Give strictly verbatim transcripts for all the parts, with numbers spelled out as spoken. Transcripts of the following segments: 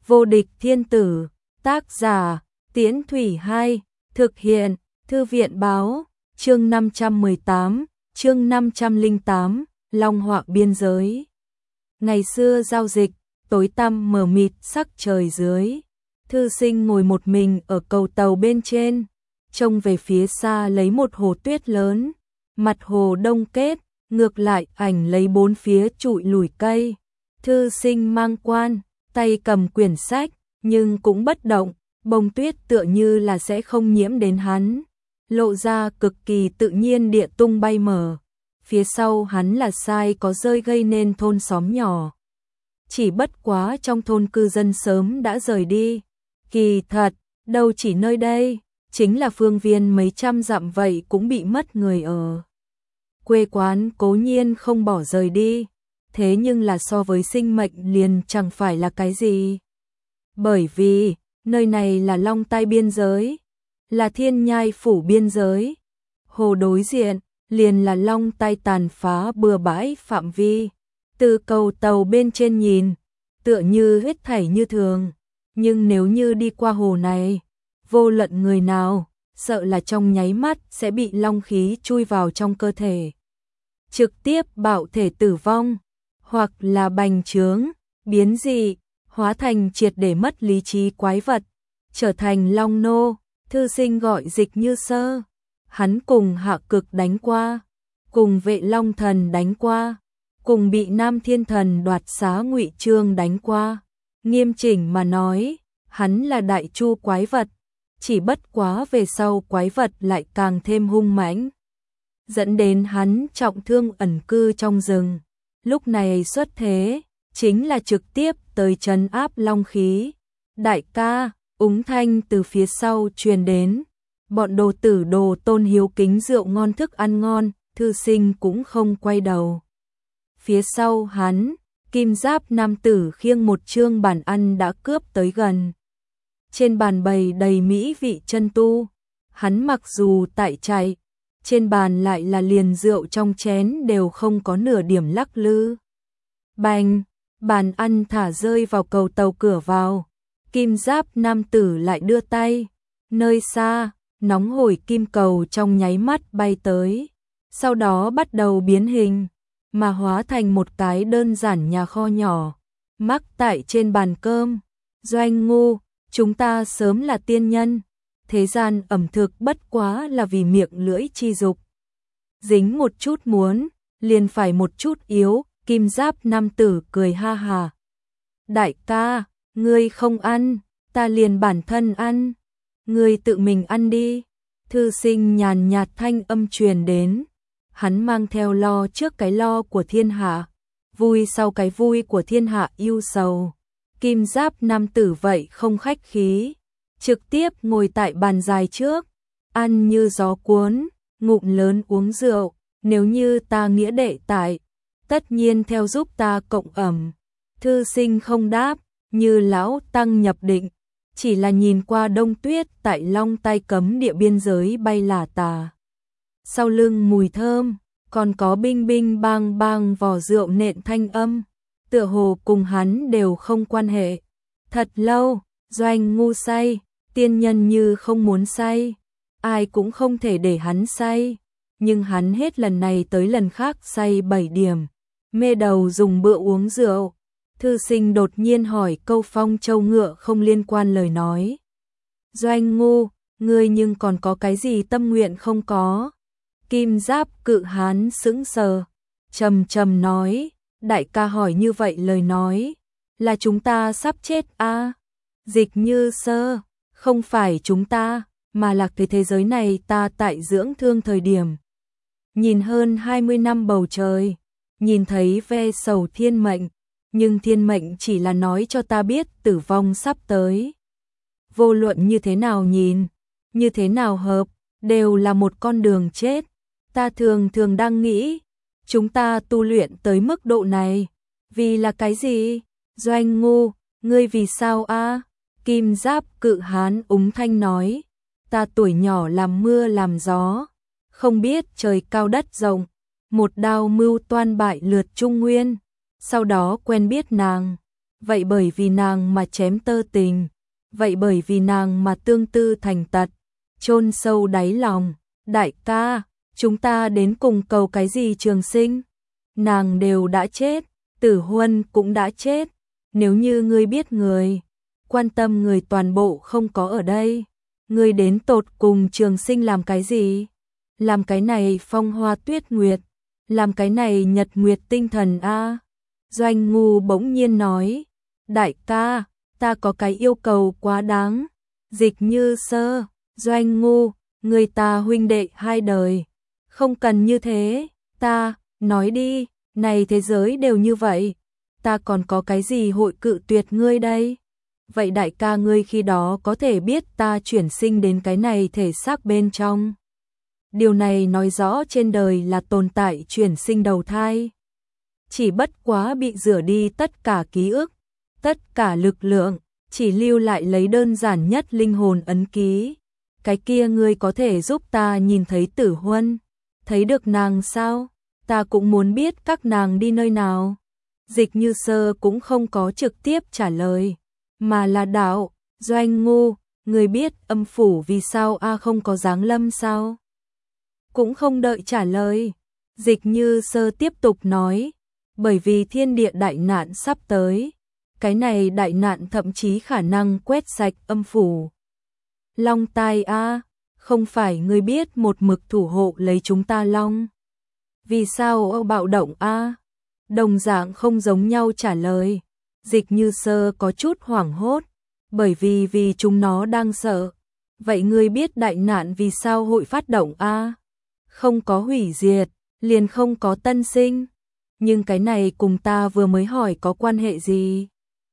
Vô địch thiên tử, tác giả, Tiễn Thủy hai, thực hiện, Thư viện báo, chương năm trăm mười tám, chương năm trăm lẻ tám, Long Họa biên giới. Ngày xưa giao dịch, tối tăm mờ mịt sắc trời dưới. Thư sinh ngồi một mình ở cầu tàu bên trên, trông về phía xa lấy một hồ tuyết lớn, mặt hồ đông kết, ngược lại ảnh lấy bốn phía trụi lùi cây. Thư sinh mang quan, tay cầm quyển sách, nhưng cũng bất động, bông tuyết tựa như là sẽ không nhiễm đến hắn, lộ ra cực kỳ tự nhiên địa tung bay mở. Phía sau hắn là sai có rơi gây nên thôn xóm nhỏ. Chỉ bất quá trong thôn cư dân sớm đã rời đi. Kỳ thật, đâu chỉ nơi đây, chính là phương viên mấy trăm dặm vậy cũng bị mất người ở. Quê quán cố nhiên không bỏ rời đi, thế nhưng là so với sinh mệnh liền chẳng phải là cái gì. Bởi vì, nơi này là Long Tai biên giới, là Thiên Nhai phủ biên giới. Hồ đối diện, liền là Long Tai tàn phá bừa bãi phạm vi. Từ cầu tàu bên trên nhìn, tựa như hết thảy như thường. Nhưng nếu như đi qua hồ này, vô luận người nào, sợ là trong nháy mắt sẽ bị long khí chui vào trong cơ thể. Trực tiếp bạo thể tử vong, hoặc là bành trướng, biến dị, hóa thành triệt để mất lý trí quái vật, trở thành long nô. Thư sinh gọi Dịch Như Sơ, hắn cùng Hạ Cực đánh qua, cùng Vệ Long Thần đánh qua, cùng bị Nam Thiên Thần đoạt xá Ngụy Trương đánh qua. Nghiêm chỉnh mà nói, hắn là đại chu quái vật, chỉ bất quá về sau quái vật lại càng thêm hung mãnh, dẫn đến hắn trọng thương ẩn cư trong rừng. Lúc này xuất thế, chính là trực tiếp tới trấn áp long khí. Đại ca, úng thanh từ phía sau truyền đến, bọn đồ tử đồ tôn hiếu kính rượu ngon thức ăn ngon, thư sinh cũng không quay đầu. Phía sau hắn, kim giáp nam tử khiêng một chương bàn ăn đã cướp tới gần. Trên bàn bày đầy mỹ vị chân tu, hắn mặc dù tại chạy, trên bàn lại là liền rượu trong chén đều không có nửa điểm lắc lư. Bành, bàn ăn thả rơi vào cầu tàu cửa vào, kim giáp nam tử lại đưa tay, nơi xa, nóng hổi kim cầu trong nháy mắt bay tới, sau đó bắt đầu biến hình, mà hóa thành một cái đơn giản nhà kho nhỏ, mắc tại trên bàn cơm. Doanh ngu, chúng ta sớm là tiên nhân, thế gian ẩm thực bất quá là vì miệng lưỡi chi dục. Dính một chút muốn, liền phải một chút yếu, kim giáp nam tử cười ha hà. Đại ca, ngươi không ăn, ta liền bản thân ăn, ngươi tự mình ăn đi. Thư sinh nhàn nhạt thanh âm truyền đến, hắn mang theo lo trước cái lo của thiên hạ, vui sau cái vui của thiên hạ yêu sầu. Kim giáp nam tử vậy không khách khí, trực tiếp ngồi tại bàn dài trước, ăn như gió cuốn, ngụm lớn uống rượu. Nếu như ta nghĩa đệ tại, tất nhiên theo giúp ta cộng ẩm. Thư sinh không đáp, như lão tăng nhập định, chỉ là nhìn qua đông tuyết tại Long Tai cấm địa biên giới bay là tà. Sau lưng mùi thơm, còn có binh binh bang bang vò rượu nện thanh âm, tựa hồ cùng hắn đều không quan hệ. Thật lâu, Doanh ngu say, tiên nhân như không muốn say, ai cũng không thể để hắn say, nhưng hắn hết lần này tới lần khác say bảy điểm, mê đầu dùng bữa uống rượu. Thư sinh đột nhiên hỏi câu phong châu ngựa không liên quan lời nói. Doanh ngu, ngươi nhưng còn có cái gì tâm nguyện không có? Kim giáp cự hán sững sờ, trầm trầm nói, đại ca hỏi như vậy lời nói, là chúng ta sắp chết à? Dịch Như Sơ, không phải chúng ta, mà là cái thế giới này ta tại dưỡng thương thời điểm. Nhìn hơn hai mươi năm bầu trời, nhìn thấy ve sầu thiên mệnh, nhưng thiên mệnh chỉ là nói cho ta biết tử vong sắp tới. Vô luận như thế nào nhìn, như thế nào hợp, đều là một con đường chết. Ta thường thường đang nghĩ, chúng ta tu luyện tới mức độ này, vì là cái gì? Doanh ngu, ngươi vì sao a? Kim giáp cự hán úng thanh nói, ta tuổi nhỏ làm mưa làm gió, không biết trời cao đất rộng, một đao mưu toan bại lượt Trung Nguyên, sau đó quen biết nàng, vậy bởi vì nàng mà chém tơ tình, vậy bởi vì nàng mà tương tư thành tật, chôn sâu đáy lòng. Đại ca, chúng ta đến cùng cầu cái gì trường sinh? Nàng đều đã chết, Tử Huân cũng đã chết, nếu như ngươi biết người, quan tâm người toàn bộ không có ở đây, ngươi đến tột cùng trường sinh làm cái gì? Làm cái này phong hoa tuyết nguyệt, làm cái này nhật nguyệt tinh thần a. Doanh Ngu bỗng nhiên nói, đại ca, ta có cái yêu cầu quá đáng. Dịch Như Sơ, Doanh Ngu, người ta huynh đệ hai đời, không cần như thế, ta, nói đi, này thế giới đều như vậy, ta còn có cái gì hội cự tuyệt ngươi đây? Vậy đại ca ngươi khi đó có thể biết ta chuyển sinh đến cái này thể xác bên trong. Điều này nói rõ trên đời là tồn tại chuyển sinh đầu thai. Chỉ bất quá bị rửa đi tất cả ký ức, tất cả lực lượng, chỉ lưu lại lấy đơn giản nhất linh hồn ấn ký. Cái kia ngươi có thể giúp ta nhìn thấy Tử Huân, thấy được nàng sao? Ta cũng muốn biết các nàng đi nơi nào. Dịch Như Sơ cũng không có trực tiếp trả lời, mà là đạo, Doanh Ngu, người biết âm phủ vì sao a không có giáng lâm sao? Cũng không đợi trả lời, Dịch Như Sơ tiếp tục nói, bởi vì thiên địa đại nạn sắp tới, cái này đại nạn thậm chí khả năng quét sạch âm phủ. Long tai a, không phải ngươi biết một mực thủ hộ lấy chúng ta long. Vì sao bạo động a? Đồng dạng không giống nhau trả lời. Dịch Như Sơ có chút hoảng hốt, bởi vì vì chúng nó đang sợ. Vậy ngươi biết đại nạn vì sao hội phát động a? Không có hủy diệt, liền không có tân sinh. Nhưng cái này cùng ta vừa mới hỏi có quan hệ gì?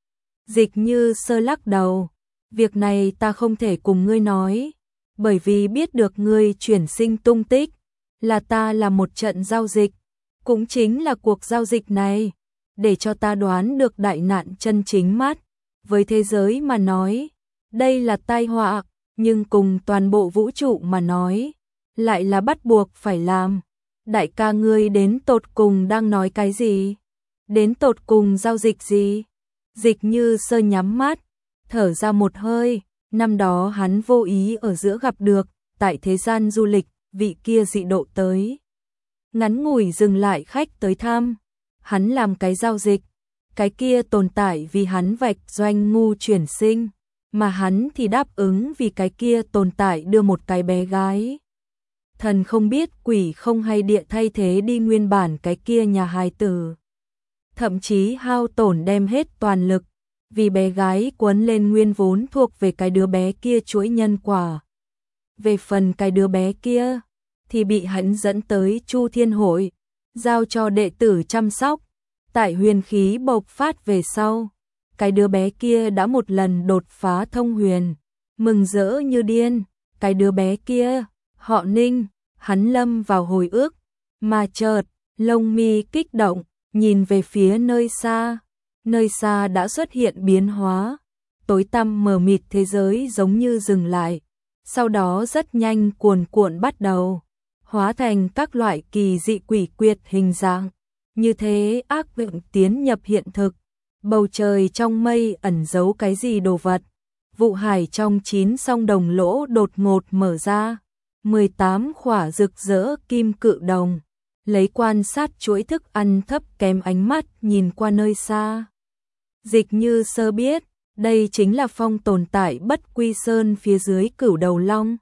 Dịch Như Sơ lắc đầu, việc này ta không thể cùng ngươi nói, bởi vì biết được ngươi chuyển sinh tung tích, là ta là một trận giao dịch, cũng chính là cuộc giao dịch này, để cho ta đoán được đại nạn chân chính mắt. Với thế giới mà nói, đây là tai họa, nhưng cùng toàn bộ vũ trụ mà nói, lại là bắt buộc phải làm. Đại ca ngươi đến tột cùng đang nói cái gì? Đến tột cùng giao dịch gì? Dịch Như Sơ nhắm mắt, thở ra một hơi, năm đó hắn vô ý ở giữa gặp được, tại thế gian du lịch, vị kia dị độ tới. Ngắn ngủi dừng lại khách tới thăm, hắn làm cái giao dịch, cái kia tồn tại vì hắn vạch Doanh Ngu chuyển sinh, mà hắn thì đáp ứng vì cái kia tồn tại đưa một cái bé gái. Thần không biết quỷ không hay địa thay thế đi nguyên bản cái kia nhà hài tử. Thậm chí hao tổn đem hết toàn lực, vì bé gái quấn lên nguyên vốn thuộc về cái đứa bé kia chuỗi nhân quả. Về phần cái đứa bé kia, thì bị hắn dẫn tới Chu Thiên Hội, giao cho đệ tử chăm sóc. Tại huyền khí bộc phát về sau, cái đứa bé kia đã một lần đột phá thông huyền, mừng rỡ như điên. Cái đứa bé kia, họ Ninh, hắn lâm vào hồi ức, mà chợt, lông mi kích động, nhìn về phía nơi xa. Nơi xa đã xuất hiện biến hóa, tối tăm mờ mịt thế giới giống như dừng lại, sau đó rất nhanh cuồn cuộn bắt đầu, hóa thành các loại kỳ dị quỷ quyệt hình dạng. Như thế ác vượng tiến nhập hiện thực, bầu trời trong mây ẩn giấu cái gì đồ vật, vụ hải trong chín song đồng lỗ đột ngột mở ra, mười tám khỏa rực rỡ kim cự đồng, lấy quan sát chuỗi thức ăn thấp kém ánh mắt nhìn qua nơi xa. Dịch Như Sơ biết, đây chính là phong tồn tại Bất Quy Sơn phía dưới Cửu Đầu Long.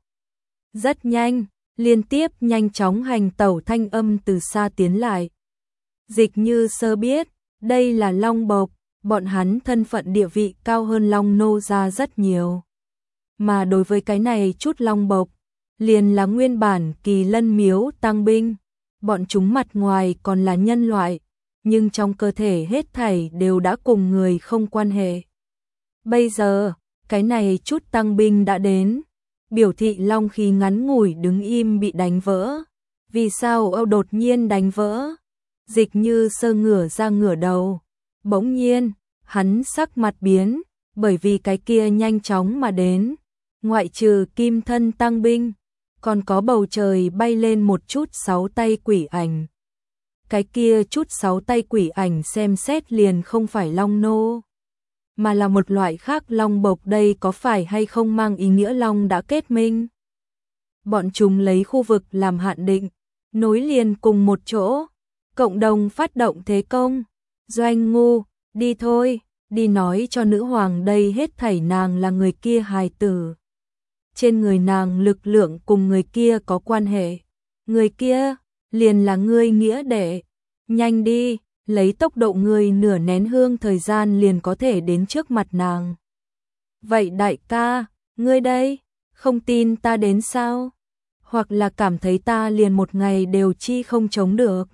Rất nhanh, liên tiếp nhanh chóng hành tẩu thanh âm từ xa tiến lại. Dịch Như Sơ biết, đây là Long Bộc, bọn hắn thân phận địa vị cao hơn Long Nô ra rất nhiều. Mà đối với cái này chút Long Bộc, liền là nguyên bản Kỳ Lân Miếu tăng binh, bọn chúng mặt ngoài còn là nhân loại, nhưng trong cơ thể hết thảy đều đã cùng người không quan hệ. Bây giờ, cái này chút tăng binh đã đến, biểu thị long khí ngắn ngủi đứng im bị đánh vỡ. Vì sao Âu đột nhiên đánh vỡ? Dịch Như Sơ ngửa ra ngửa đầu. Bỗng nhiên, hắn sắc mặt biến, bởi vì cái kia nhanh chóng mà đến. Ngoại trừ kim thân tăng binh, còn có bầu trời bay lên một chút sáu tay quỷ ảnh. Cái kia chút sáu tay quỷ ảnh xem xét liền không phải Long Nô. mà là một loại khác long bộc, đây có phải hay không mang ý nghĩa long đã kết minh? Bọn chúng lấy khu vực làm hạn định, nối liền cùng một chỗ, cộng đồng phát động thế công. Doanh Ngu, đi thôi, đi nói cho nữ hoàng đây hết thảy nàng là người kia hài tử. Trên người nàng lực lượng cùng người kia có quan hệ. Người kia, liền là ngươi nghĩa đệ. Nhanh đi, lấy tốc độ ngươi nửa nén hương thời gian liền có thể đến trước mặt nàng. Vậy đại ca, ngươi đây, không tin ta đến sao? Hoặc là cảm thấy ta liền một ngày đều chi không chống được.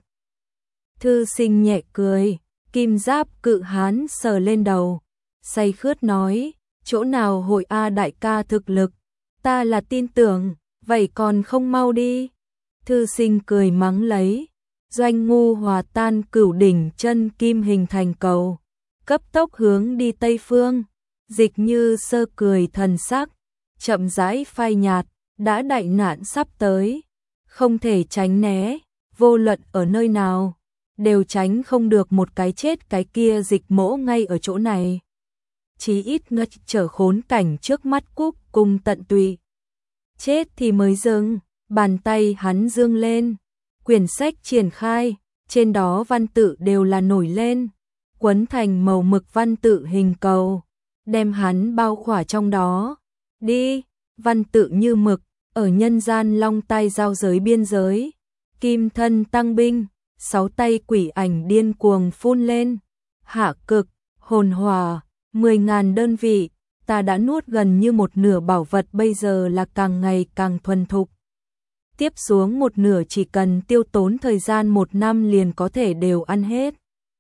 Thư Sinh nhẹ cười, kim giáp cự hán sờ lên đầu, say khướt nói, chỗ nào hội a đại ca thực lực, ta là tin tưởng, vậy còn không mau đi. Thư Sinh cười mắng lấy, Doanh Ngu hòa tan cửu đỉnh chân kim hình thành cầu, cấp tốc hướng đi tây phương. Dịch Như Sơ cười thần sắc, chậm rãi phai nhạt, đã đại nạn sắp tới, không thể tránh né, vô luận ở nơi nào, đều tránh không được một cái chết, cái kia Dịch Mỗ ngay ở chỗ này. Chí ít ngất trở khốn cảnh trước mắt cúc cùng tận tụy. Chết thì mới dừng, bàn tay hắn dương lên, quyển sách triển khai, trên đó văn tự đều là nổi lên, quấn thành màu mực văn tự hình cầu, đem hắn bao khỏa trong đó. Đi, văn tự như mực, ở nhân gian long tai giao giới biên giới, kim thân tăng binh, sáu tay quỷ ảnh điên cuồng phun lên, hạ cực, hồn hòa, mười ngàn đơn vị, ta đã nuốt gần như một nửa bảo vật, bây giờ là càng ngày càng thuần thục. Tiếp xuống một nửa chỉ cần tiêu tốn thời gian một năm liền có thể đều ăn hết.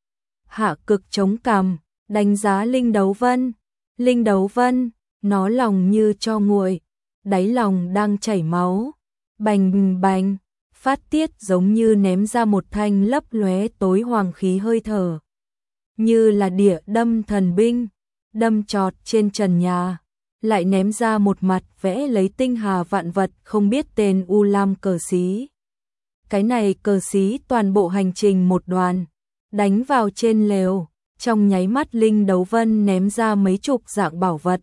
Hạ cực chống cằm, đánh giá Linh Đấu Vân. Linh Đấu Vân, nó lòng như cho nguội, đáy lòng đang chảy máu, bành bành, phát tiết giống như ném ra một thanh lấp lóe tối hoàng khí hơi thở. Như là địa đâm thần binh, đâm chọt trên trần nhà, lại ném ra một mặt vẽ lấy tinh hà vạn vật không biết tên u lam cờ xí. Cái này cờ xí toàn bộ hành trình một đoàn, đánh vào trên lều, trong nháy mắt Linh Đấu Vân ném ra mấy chục dạng bảo vật.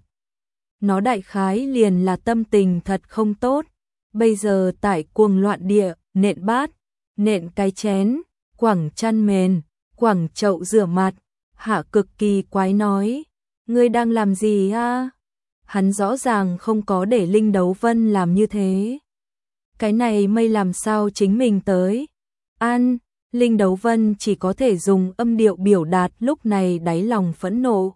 Nó đại khái liền là tâm tình thật không tốt, bây giờ tại cuồng loạn địa, nện bát, nện cái chén, quẳng chăn mền, quẳng chậu rửa mặt. Hạ cực kỳ quái nói, ngươi đang làm gì a? Hắn rõ ràng không có để Linh Đấu Vân làm như thế. Cái này mây làm sao chính mình tới? An, Linh Đấu Vân chỉ có thể dùng âm điệu biểu đạt lúc này đáy lòng phẫn nộ.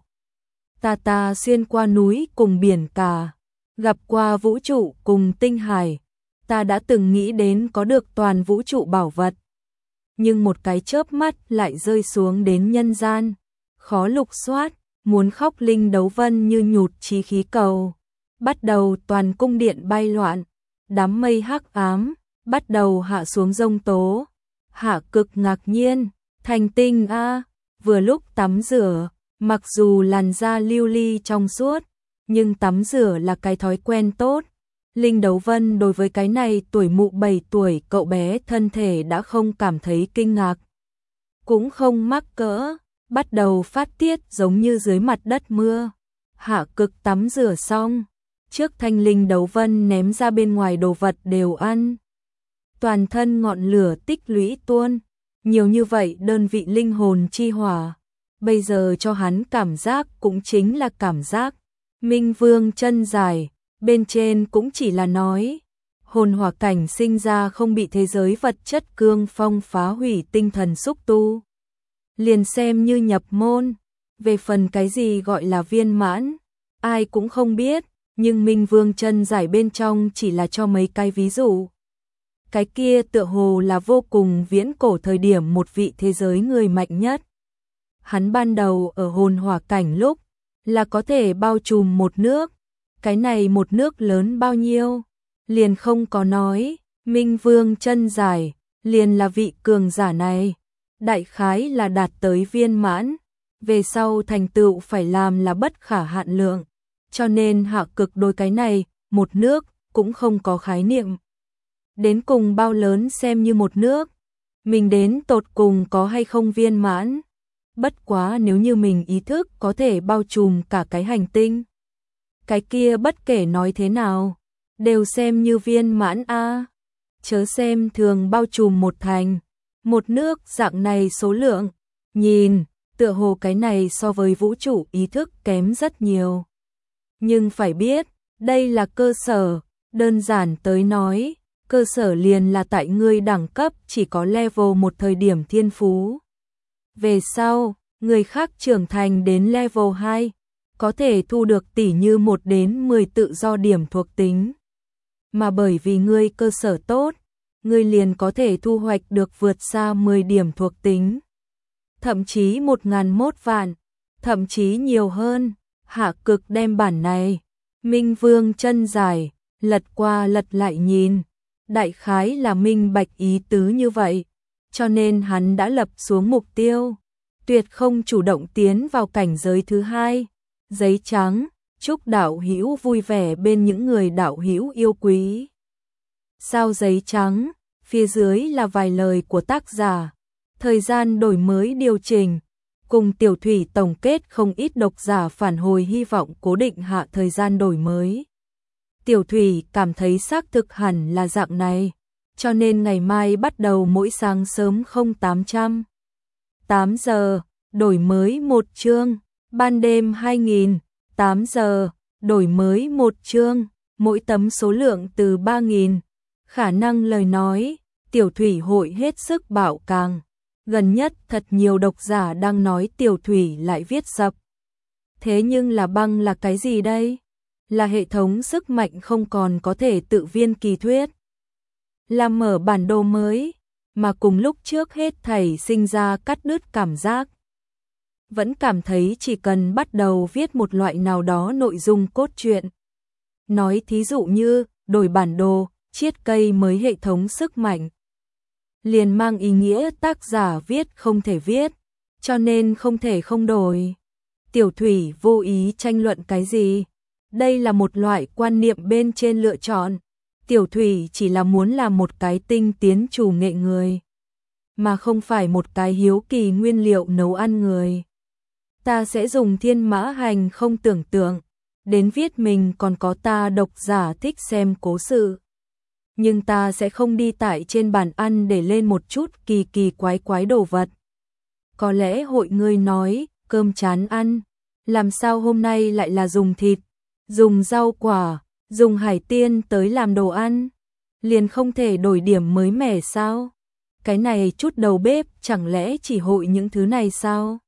Ta ta xuyên qua núi cùng biển cả, gặp qua vũ trụ cùng tinh hải, ta đã từng nghĩ đến có được toàn vũ trụ bảo vật. Nhưng một cái chớp mắt lại rơi xuống đến nhân gian, khó lục soát, muốn khóc. Linh Đấu Vân như nhụt chí khí cầu, bắt đầu toàn cung điện bay loạn, đám mây hắc ám, bắt đầu hạ xuống giông tố. Hạ cực ngạc nhiên, thành tinh a, vừa lúc tắm rửa, mặc dù làn da lưu ly trong suốt, nhưng tắm rửa là cái thói quen tốt. Linh Đấu Vân đối với cái này tuổi mụ bảy tuổi cậu bé thân thể đã không cảm thấy kinh ngạc, cũng không mắc cỡ, bắt đầu phát tiết giống như dưới mặt đất mưa. Hạ cực tắm rửa xong, trước thanh Linh Đấu Vân ném ra bên ngoài đồ vật đều ăn. Toàn thân ngọn lửa tích lũy tuôn, nhiều như vậy đơn vị linh hồn chi hỏa, bây giờ cho hắn cảm giác cũng chính là cảm giác. Minh Vương chân dài, bên trên cũng chỉ là nói, hồn hỏa cảnh sinh ra không bị thế giới vật chất cương phong phá hủy tinh thần xúc tu, liền xem như nhập môn. Về phần cái gì gọi là viên mãn, ai cũng không biết, nhưng Minh Vương chân giải bên trong chỉ là cho mấy cái ví dụ. Cái kia tựa hồ là vô cùng viễn cổ thời điểm một vị thế giới người mạnh nhất. Hắn ban đầu ở hồn hỏa cảnh lúc là có thể bao trùm một nước, cái này một nước lớn bao nhiêu, liền không có nói. Minh Vương chân giải, liền là vị cường giả này, đại khái là đạt tới viên mãn, về sau thành tựu phải làm là bất khả hạn lượng, cho nên hạ cực đối cái này, một nước, cũng không có khái niệm. Đến cùng bao lớn xem như một nước, mình đến tột cùng có hay không viên mãn, bất quá nếu như mình ý thức có thể bao trùm cả cái hành tinh, cái kia bất kể nói thế nào, đều xem như viên mãn a. Chớ xem thường bao trùm một thành, một nước dạng này số lượng, nhìn, tựa hồ cái này so với vũ trụ ý thức kém rất nhiều. Nhưng phải biết, đây là cơ sở, đơn giản tới nói, cơ sở liền là tại ngươi đẳng cấp chỉ có level một thời điểm thiên phú. Về sau, người khác trưởng thành đến level hai, có thể thu được tỉ như một đến mười tự do điểm thuộc tính. Mà bởi vì ngươi cơ sở tốt, ngươi liền có thể thu hoạch được vượt xa mười điểm thuộc tính. Thậm chí một nghìn một vạn, thậm chí nhiều hơn. Hạ Cực đem bản này, Minh Vương chân dài, lật qua lật lại nhìn, đại khái là minh bạch ý tứ như vậy, cho nên hắn đã lập xuống mục tiêu, tuyệt không chủ động tiến vào cảnh giới thứ hai. Giấy trắng, chúc đạo hữu vui vẻ bên những người đạo hữu yêu quý. Sao giấy trắng, phía dưới là vài lời của tác giả, thời gian đổi mới điều chỉnh. Cùng tiểu thủy tổng kết không ít độc giả phản hồi hy vọng cố định hạ thời gian đổi mới. Tiểu thủy cảm thấy xác thực hẳn là dạng này, cho nên ngày mai bắt đầu mỗi sáng sớm không tám trăm tám giờ, đổi mới một chương, ban đêm hai nghìn tám giờ, đổi mới một chương, mỗi tấm số lượng từ ba nghìn. Khả năng lời nói, tiểu thủy hội hết sức bảo càng. Gần nhất thật nhiều độc giả đang nói tiểu thủy lại viết dập. Thế nhưng là băng là cái gì đây? Là hệ thống sức mạnh không còn có thể tự viên kỳ thuyết. Là mở bản đồ mới, mà cùng lúc trước hết thảy sinh ra cắt đứt cảm giác. Vẫn cảm thấy chỉ cần bắt đầu viết một loại nào đó nội dung cốt truyện. Nói thí dụ như, đổi bản đồ, chiết cây mới hệ thống sức mạnh. Liền mang ý nghĩa tác giả viết không thể viết, cho nên không thể không đổi. Tiểu thủy vô ý tranh luận cái gì. Đây là một loại quan niệm bên trên lựa chọn. Tiểu thủy chỉ là muốn làm một cái tinh tiến chủ nghệ người, mà không phải một cái hiếu kỳ nguyên liệu nấu ăn người. Ta sẽ dùng thiên mã hành không tưởng tượng, đến viết mình còn có ta độc giả thích xem cố sự. Nhưng ta sẽ không đi tại trên bàn ăn để lên một chút kỳ kỳ quái quái đồ vật. Có lẽ hội ngươi nói, cơm chán ăn, làm sao hôm nay lại là dùng thịt, dùng rau quả, dùng hải tiên tới làm đồ ăn, liền không thể đổi điểm mới mẻ sao? Cái này chút đầu bếp chẳng lẽ chỉ hội những thứ này sao?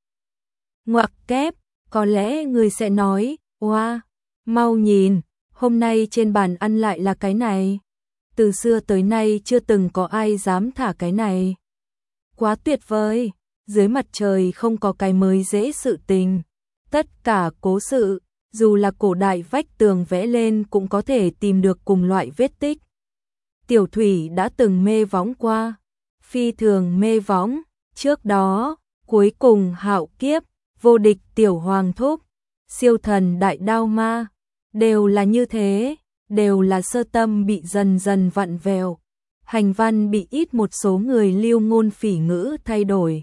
Ngoặc kép, có lẽ người sẽ nói, oa, mau nhìn, hôm nay trên bàn ăn lại là cái này. Từ xưa tới nay chưa từng có ai dám thả cái này. Quá tuyệt vời, dưới mặt trời không có cái mới dễ sự tình. Tất cả cố sự, dù là cổ đại vách tường vẽ lên cũng có thể tìm được cùng loại vết tích. Tiểu thủy đã từng mê võng qua, phi thường mê võng, trước đó, cuối cùng hạo kiếp, vô địch tiểu hoàng thúc, siêu thần đại đao ma, đều là như thế. Đều là sơ tâm bị dần dần vặn vẹo, hành văn bị ít một số người lưu ngôn phỉ ngữ thay đổi,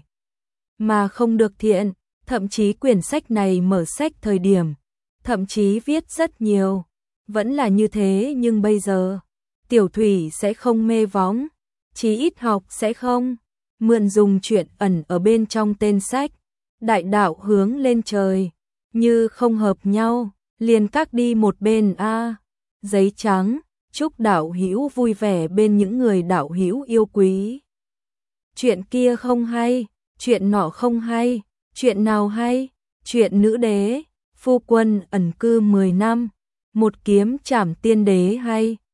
mà không được thiện, thậm chí quyển sách này mở sách thời điểm, thậm chí viết rất nhiều, vẫn là như thế nhưng bây giờ, tiểu thủy sẽ không mê võng, chí ít học sẽ không, mượn dùng chuyện ẩn ở bên trong tên sách, đại đạo hướng lên trời, như không hợp nhau, liền các đi một bên a. Giấy trắng, chúc đạo hữu vui vẻ bên những người đạo hữu yêu quý. Chuyện kia không hay, chuyện nọ không hay, chuyện nào hay, chuyện nữ đế, phu quân ẩn cư mười năm, một kiếm trảm tiên đế hay.